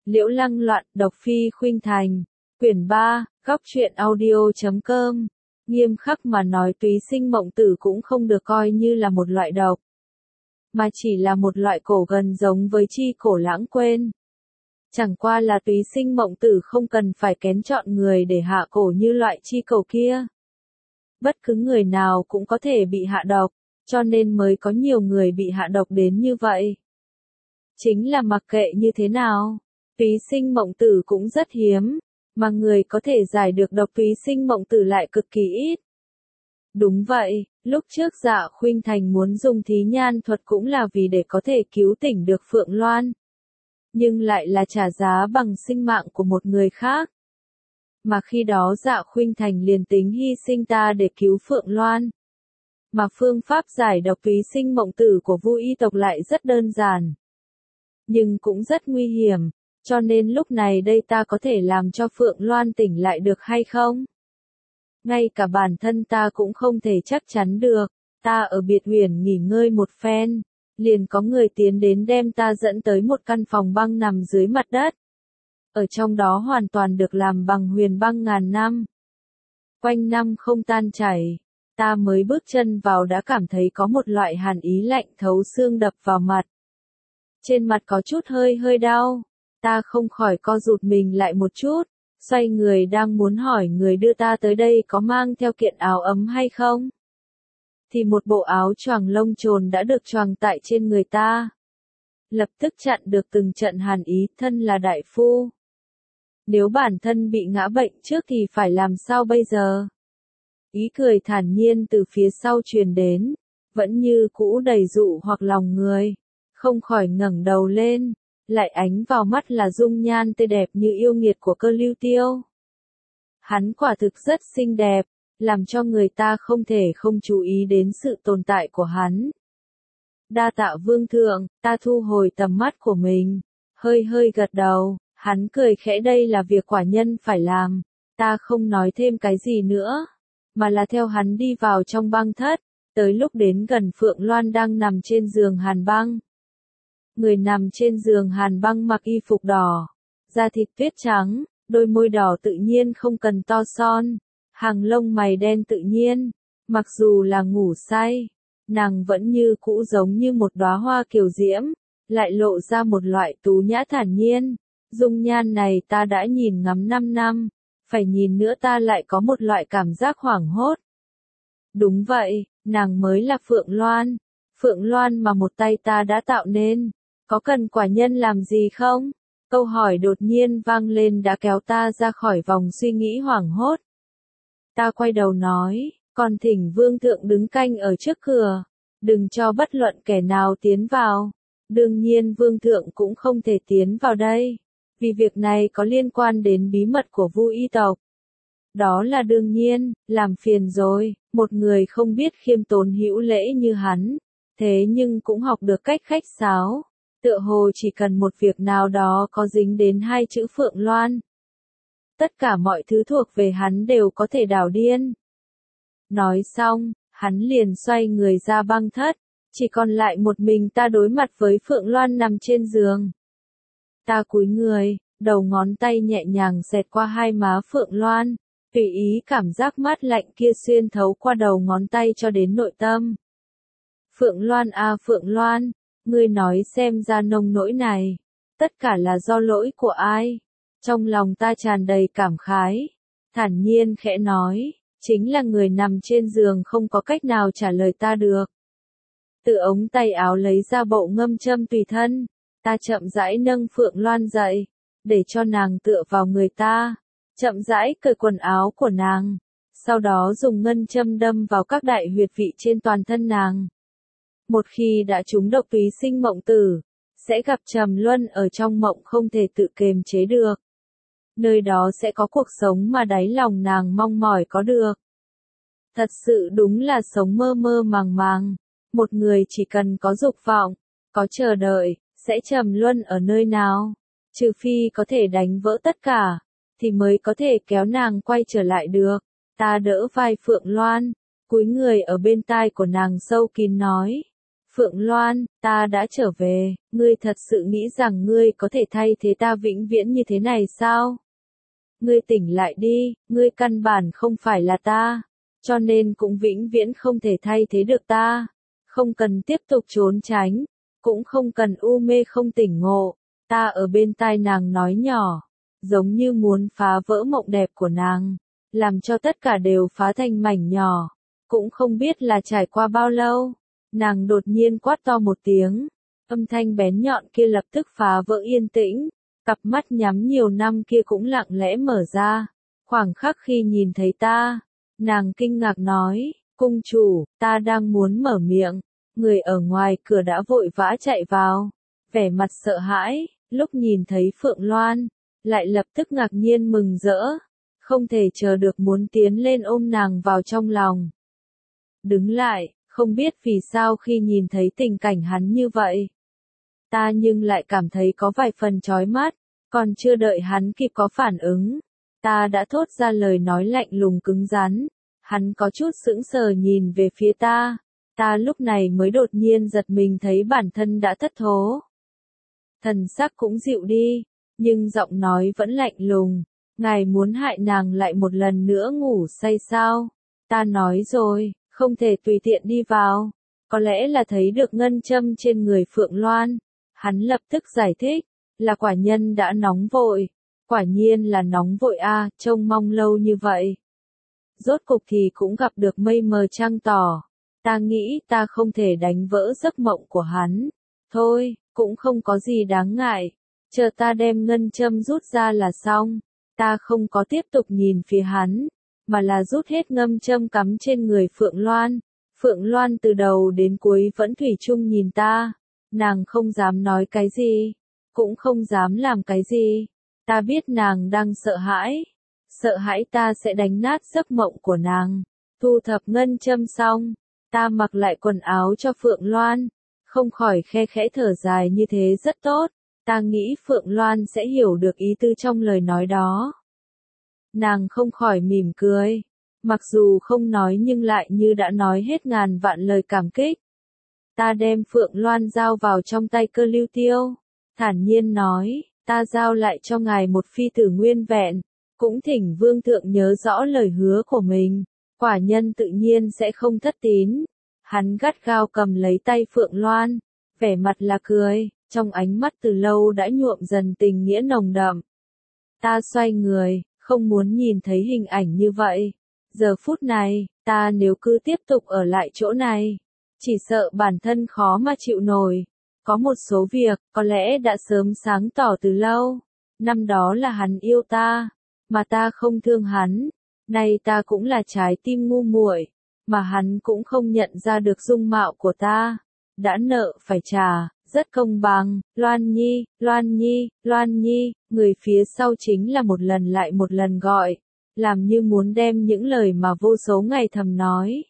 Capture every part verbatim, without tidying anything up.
Liễu Lăng Loạn, độc phi khuynh thành. Quyển ba, góc truyện audio chấm com. Nghiêm khắc mà nói túy sinh mộng tử cũng không được coi như là một loại độc, mà chỉ là một loại cổ gần giống với chi cổ lãng quên. Chẳng qua là túy sinh mộng tử không cần phải kén chọn người để hạ cổ như loại chi cổ kia. Bất cứ người nào cũng có thể bị hạ độc, cho nên mới có nhiều người bị hạ độc đến như vậy. Chính là mặc kệ như thế nào, túy sinh mộng tử cũng rất hiếm, mà người có thể giải được độc túy sinh mộng tử lại cực kỳ ít. Đúng vậy, lúc trước Dạ Khuynh Thành muốn dùng thí nhan thuật cũng là vì để có thể cứu tỉnh được Phượng Loan. Nhưng lại là trả giá bằng sinh mạng của một người khác. Mà khi đó Dạ Khuynh Thành liền tính hy sinh ta để cứu Phượng Loan. Mà phương pháp giải độc túy sinh mộng tử của Vu Y tộc lại rất đơn giản, nhưng cũng rất nguy hiểm, cho nên lúc này đây ta có thể làm cho Phượng Loan tỉnh lại được hay không? Ngay cả bản thân ta cũng không thể chắc chắn được, ta ở biệt huyền nghỉ ngơi một phen, liền có người tiến đến đem ta dẫn tới một căn phòng băng nằm dưới mặt đất. Ở trong đó hoàn toàn được làm bằng huyền băng ngàn năm. Quanh năm không tan chảy, ta mới bước chân vào đã cảm thấy có một loại hàn ý lạnh thấu xương đập vào mặt. Trên mặt có chút hơi hơi đau, ta không khỏi co rụt mình lại một chút, xoay người đang muốn hỏi người đưa ta tới đây có mang theo kiện áo ấm hay không. Thì một bộ áo choàng lông trồn đã được choàng tại trên người ta. Lập tức chặn được từng trận hàn ý, thân là đại phu. Nếu bản thân bị ngã bệnh trước thì phải làm sao bây giờ? Ý cười thản nhiên từ phía sau truyền đến, vẫn như cũ đầy dụ hoặc lòng người. Không khỏi ngẩng đầu lên, lại ánh vào mắt là dung nhan tươi đẹp như yêu nghiệt của Cơ Lưu Tiêu. Hắn quả thực rất xinh đẹp, làm cho người ta không thể không chú ý đến sự tồn tại của hắn. Đa tạ vương thượng, ta thu hồi tầm mắt của mình, hơi hơi gật đầu, hắn cười khẽ đây là việc quả nhân phải làm, ta không nói thêm cái gì nữa, mà là theo hắn đi vào trong băng thất, tới lúc đến gần Phượng Loan đang nằm trên giường hàn băng. Người nằm trên giường hàn băng mặc y phục đỏ, da thịt tuyết trắng, đôi môi đỏ tự nhiên không cần to son, hàng lông mày đen tự nhiên, mặc dù là ngủ say, nàng vẫn như cũ giống như một đóa hoa kiều diễm, lại lộ ra một loại tú nhã thản nhiên. Dung nhan này ta đã nhìn ngắm năm năm, phải nhìn nữa ta lại có một loại cảm giác hoảng hốt. Đúng vậy, nàng mới là Phượng Loan, Phượng Loan mà một tay ta đã tạo nên. Có cần quả nhân làm gì không? Câu hỏi đột nhiên vang lên đã kéo ta ra khỏi vòng suy nghĩ hoảng hốt. Ta quay đầu nói, còn thỉnh vương thượng đứng canh ở trước cửa, đừng cho bất luận kẻ nào tiến vào. Đương nhiên vương thượng cũng không thể tiến vào đây, vì việc này có liên quan đến bí mật của Vu Y tộc. Đó là đương nhiên, làm phiền rồi, một người không biết khiêm tốn hữu lễ như hắn, thế nhưng cũng học được cách khách sáo. Tựa hồ chỉ cần một việc nào đó có dính đến hai chữ Phượng Loan. Tất cả mọi thứ thuộc về hắn đều có thể đảo điên. Nói xong, hắn liền xoay người ra băng thất, chỉ còn lại một mình ta đối mặt với Phượng Loan nằm trên giường. Ta cúi người, đầu ngón tay nhẹ nhàng xẹt qua hai má Phượng Loan, tùy ý cảm giác mát lạnh kia xuyên thấu qua đầu ngón tay cho đến nội tâm. Phượng Loan à Phượng Loan, ngươi nói xem ra nông nỗi này, tất cả là do lỗi của ai? Trong lòng ta tràn đầy cảm khái, thản nhiên khẽ nói, chính là người nằm trên giường không có cách nào trả lời ta được. Từ ống tay áo lấy ra bộ ngâm châm tùy thân, ta chậm rãi nâng Phượng Loan dậy, để cho nàng tựa vào người ta, chậm rãi cởi quần áo của nàng, sau đó dùng ngân châm đâm vào các đại huyệt vị trên toàn thân nàng. Một khi đã trúng độc túy sinh mộng tử, sẽ gặp trầm luân ở trong mộng không thể tự kiềm chế được. Nơi đó sẽ có cuộc sống mà đáy lòng nàng mong mỏi có được. Thật sự đúng là sống mơ mơ màng màng. Một người chỉ cần có dục vọng, có chờ đợi, sẽ trầm luân ở nơi nào. Trừ phi có thể đánh vỡ tất cả, thì mới có thể kéo nàng quay trở lại được. Ta đỡ vai Phượng Loan, cúi người ở bên tai của nàng sâu kín nói. Phượng Loan, ta đã trở về, ngươi thật sự nghĩ rằng ngươi có thể thay thế ta vĩnh viễn như thế này sao? Ngươi tỉnh lại đi, ngươi căn bản không phải là ta, cho nên cũng vĩnh viễn không thể thay thế được ta. Không cần tiếp tục trốn tránh, cũng không cần u mê không tỉnh ngộ. Ta ở bên tai nàng nói nhỏ, giống như muốn phá vỡ mộng đẹp của nàng, làm cho tất cả đều phá thành mảnh nhỏ. Cũng không biết là trải qua bao lâu, nàng đột nhiên quát to một tiếng, âm thanh bén nhọn kia lập tức phá vỡ yên tĩnh, cặp mắt nhắm nhiều năm kia cũng lặng lẽ mở ra. Khoảng khắc khi nhìn thấy ta, nàng kinh ngạc nói, cung chủ, ta đang muốn mở miệng, người ở ngoài cửa đã vội vã chạy vào, vẻ mặt sợ hãi, lúc nhìn thấy Phượng Loan, lại lập tức ngạc nhiên mừng rỡ, không thể chờ được muốn tiến lên ôm nàng vào trong lòng. Đứng lại, không biết vì sao khi nhìn thấy tình cảnh hắn như vậy, ta nhưng lại cảm thấy có vài phần chói mắt, còn chưa đợi hắn kịp có phản ứng, ta đã thốt ra lời nói lạnh lùng cứng rắn, hắn có chút sững sờ nhìn về phía ta, ta lúc này mới đột nhiên giật mình thấy bản thân đã thất thố. Thần sắc cũng dịu đi, nhưng giọng nói vẫn lạnh lùng, ngài muốn hại nàng lại một lần nữa ngủ say sao? Ta nói rồi, không thể tùy tiện đi vào, có lẽ là thấy được ngân châm trên người Phượng Loan, hắn lập tức giải thích, là quả nhân đã nóng vội, quả nhiên là nóng vội a, trông mong lâu như vậy. Rốt cục thì cũng gặp được mây mờ trăng tỏ, ta nghĩ ta không thể đánh vỡ giấc mộng của hắn, thôi, cũng không có gì đáng ngại, chờ ta đem ngân châm rút ra là xong, ta không có tiếp tục nhìn phía hắn, mà là rút hết ngâm châm cắm trên người Phượng Loan. Phượng Loan từ đầu đến cuối vẫn thủy chung nhìn ta, nàng không dám nói cái gì, cũng không dám làm cái gì, ta biết nàng đang sợ hãi, sợ hãi ta sẽ đánh nát giấc mộng của nàng. Thu thập ngân châm xong, ta mặc lại quần áo cho Phượng Loan, không khỏi khe khẽ thở dài như thế rất tốt, ta nghĩ Phượng Loan sẽ hiểu được ý tư trong lời nói đó. Nàng không khỏi mỉm cười, mặc dù không nói nhưng lại như đã nói hết ngàn vạn lời cảm kích. Ta đem Phượng Loan giao vào trong tay Cơ Lưu Tiêu, thản nhiên nói, ta giao lại cho ngài một phi tử nguyên vẹn, cũng thỉnh vương thượng nhớ rõ lời hứa của mình, quả nhân tự nhiên sẽ không thất tín. Hắn gắt gao cầm lấy tay Phượng Loan, vẻ mặt là cười, trong ánh mắt từ lâu đã nhuộm dần tình nghĩa nồng đậm. Ta xoay người, không muốn nhìn thấy hình ảnh như vậy. Giờ phút này, ta nếu cứ tiếp tục ở lại chỗ này, chỉ sợ bản thân khó mà chịu nổi. Có một số việc, có lẽ đã sớm sáng tỏ từ lâu. Năm đó là hắn yêu ta, mà ta không thương hắn. Nay ta cũng là trái tim ngu muội, mà hắn cũng không nhận ra được dung mạo của ta. Đã nợ phải trả, rất công bằng. Loan Nhi, Loan Nhi, Loan Nhi, người phía sau chính là một lần lại một lần gọi, làm như muốn đem những lời mà vô số ngày thầm nói.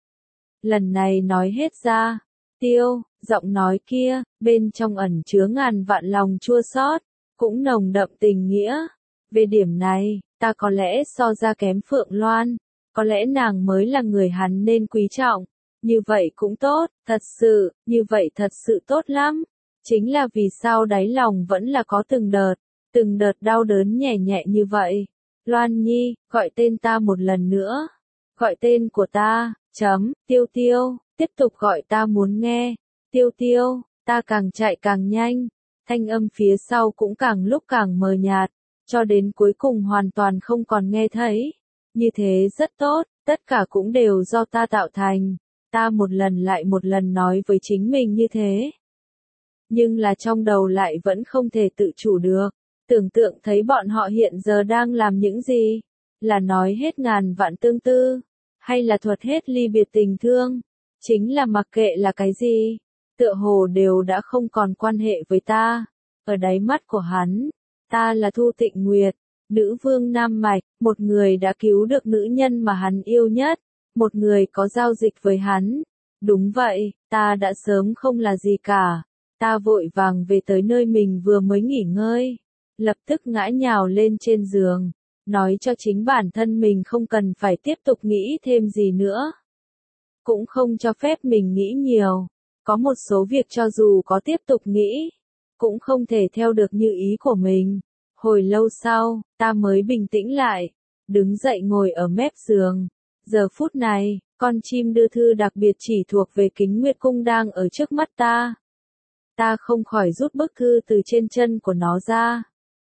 Lần này nói hết ra, tiêu, giọng nói kia, bên trong ẩn chứa ngàn vạn lòng chua xót, cũng nồng đậm tình nghĩa. Về điểm này, ta có lẽ so ra kém Phượng Loan, có lẽ nàng mới là người hắn nên quý trọng. Như vậy cũng tốt, thật sự, như vậy thật sự tốt lắm. Chính là vì sao đáy lòng vẫn là có từng đợt, từng đợt đau đớn nhẹ nhẹ như vậy. Loan Nhi, gọi tên ta một lần nữa. Gọi tên của ta, chấm, tiêu tiêu, tiếp tục gọi ta muốn nghe. Tiêu tiêu, ta càng chạy càng nhanh. Thanh âm phía sau cũng càng lúc càng mờ nhạt, cho đến cuối cùng hoàn toàn không còn nghe thấy. Như thế rất tốt, tất cả cũng đều do ta tạo thành. Ta một lần lại một lần nói với chính mình như thế. Nhưng là trong đầu lại vẫn không thể tự chủ được. Tưởng tượng thấy bọn họ hiện giờ đang làm những gì? Là nói hết ngàn vạn tương tư? Hay là thuật hết ly biệt tình thương? Chính là mặc kệ là cái gì? Tựa hồ đều đã không còn quan hệ với ta. Ở đáy mắt của hắn, ta là Thu Tịnh Nguyệt, nữ vương Nam Mạch, một người đã cứu được nữ nhân mà hắn yêu nhất. Một người có giao dịch với hắn. Đúng vậy, ta đã sớm không là gì cả. Ta vội vàng về tới nơi mình vừa mới nghỉ ngơi. Lập tức ngã nhào lên trên giường. Nói cho chính bản thân mình không cần phải tiếp tục nghĩ thêm gì nữa. Cũng không cho phép mình nghĩ nhiều. Có một số việc cho dù có tiếp tục nghĩ, cũng không thể theo được như ý của mình. Hồi lâu sau, ta mới bình tĩnh lại, đứng dậy ngồi ở mép giường. Giờ phút này, con chim đưa thư đặc biệt chỉ thuộc về Kính Nguyệt Cung đang ở trước mắt ta. Ta không khỏi rút bức thư từ trên chân của nó ra.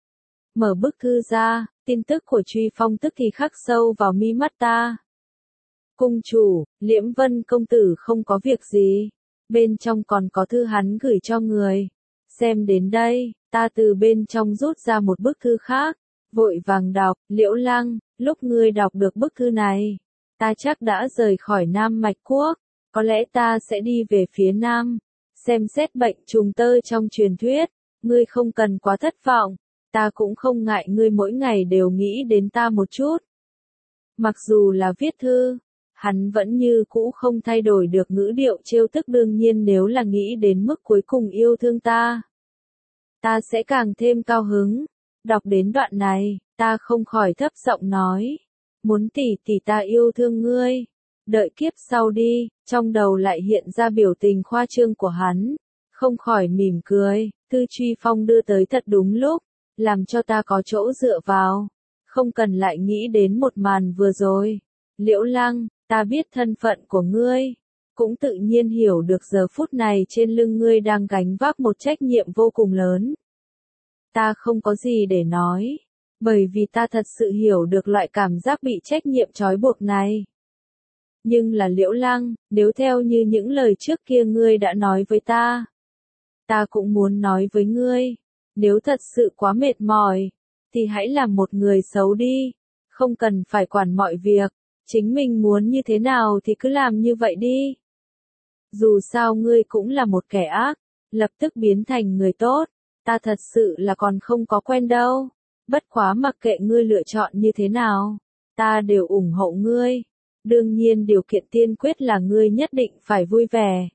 Mở bức thư ra, tin tức của Truy Phong tức thì khắc sâu vào mi mắt ta. Cung chủ, Liễm Vân công tử không có việc gì. Bên trong còn có thư hắn gửi cho người. Xem đến đây, ta từ bên trong rút ra một bức thư khác. Vội vàng đọc, Liễu Lăng, lúc ngươi đọc được bức thư này, ta chắc đã rời khỏi Nam Mạch Quốc. Có lẽ ta sẽ đi về phía Nam. Xem xét bệnh trùng tơ trong truyền thuyết. Ngươi không cần quá thất vọng. Ta cũng không ngại ngươi mỗi ngày đều nghĩ đến ta một chút. Mặc dù là viết thư, hắn vẫn như cũ không thay đổi được ngữ điệu trêu tức, đương nhiên nếu là nghĩ đến mức cuối cùng yêu thương ta, ta sẽ càng thêm cao hứng. Đọc đến đoạn này, ta không khỏi thấp giọng nói, muốn tỷ tỷ ta yêu thương ngươi, đợi kiếp sau đi. Trong đầu lại hiện ra biểu tình khoa trương của hắn, không khỏi mỉm cười. Thư Truy Phong đưa tới thật đúng lúc, làm cho ta có chỗ dựa vào, không cần lại nghĩ đến một màn vừa rồi. Liễu Lăng, ta biết thân phận của ngươi, cũng tự nhiên hiểu được giờ phút này trên lưng ngươi đang gánh vác một trách nhiệm vô cùng lớn. Ta không có gì để nói, bởi vì ta thật sự hiểu được loại cảm giác bị trách nhiệm trói buộc này. Nhưng là Liễu Lăng, nếu theo như những lời trước kia ngươi đã nói với ta, ta cũng muốn nói với ngươi, nếu thật sự quá mệt mỏi, thì hãy làm một người xấu đi, không cần phải quản mọi việc, chính mình muốn như thế nào thì cứ làm như vậy đi. Dù sao ngươi cũng là một kẻ ác, lập tức biến thành người tốt, ta thật sự là còn không có quen đâu. Bất quá mặc kệ ngươi lựa chọn như thế nào, ta đều ủng hộ ngươi. Đương nhiên điều kiện tiên quyết là ngươi nhất định phải vui vẻ,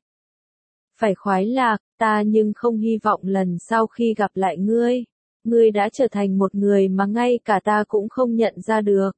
phải khoái lạc. Ta nhưng không hy vọng lần sau khi gặp lại ngươi, ngươi đã trở thành một người mà ngay cả ta cũng không nhận ra được.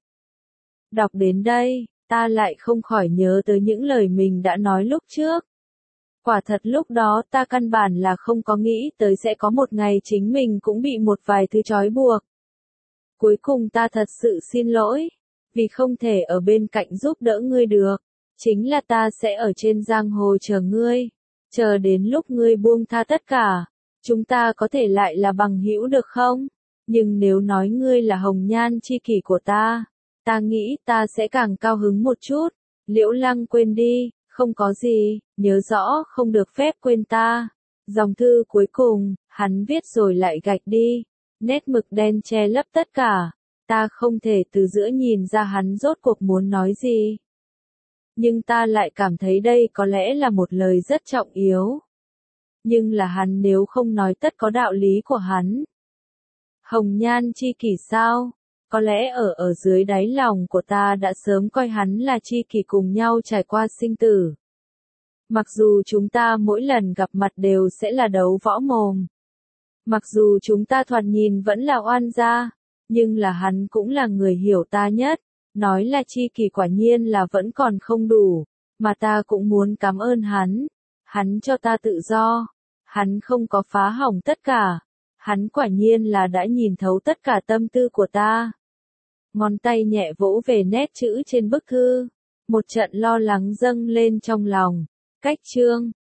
Đọc đến đây, ta lại không khỏi nhớ tới những lời mình đã nói lúc trước. Quả thật lúc đó ta căn bản là không có nghĩ tới sẽ có một ngày chính mình cũng bị một vài thứ trói buộc. Cuối cùng ta thật sự xin lỗi, vì không thể ở bên cạnh giúp đỡ ngươi được. Chính là ta sẽ ở trên giang hồ chờ ngươi. Chờ đến lúc ngươi buông tha tất cả, chúng ta có thể lại là bằng hữu được không? Nhưng nếu nói ngươi là hồng nhan chi kỷ của ta, ta nghĩ ta sẽ càng cao hứng một chút. Liễu Lăng quên đi, không có gì, nhớ rõ không được phép quên ta. Dòng thư cuối cùng, hắn viết rồi lại gạch đi. Nét mực đen che lấp tất cả. Ta không thể từ giữa nhìn ra hắn rốt cuộc muốn nói gì. Nhưng ta lại cảm thấy đây có lẽ là một lời rất trọng yếu. Nhưng là hắn nếu không nói tất có đạo lý của hắn. Hồng nhan chi kỷ sao? Có lẽ ở ở dưới đáy lòng của ta đã sớm coi hắn là chi kỷ cùng nhau trải qua sinh tử. Mặc dù chúng ta mỗi lần gặp mặt đều sẽ là đấu võ mồm. Mặc dù chúng ta thoạt nhìn vẫn là oan gia, nhưng là hắn cũng là người hiểu ta nhất. Nói là chi kỷ quả nhiên là vẫn còn không đủ, mà ta cũng muốn cảm ơn hắn. Hắn cho ta tự do, hắn không có phá hỏng tất cả, hắn quả nhiên là đã nhìn thấu tất cả tâm tư của ta. Ngón tay nhẹ vỗ về nét chữ trên bức thư, một trận lo lắng dâng lên trong lòng. Cách chương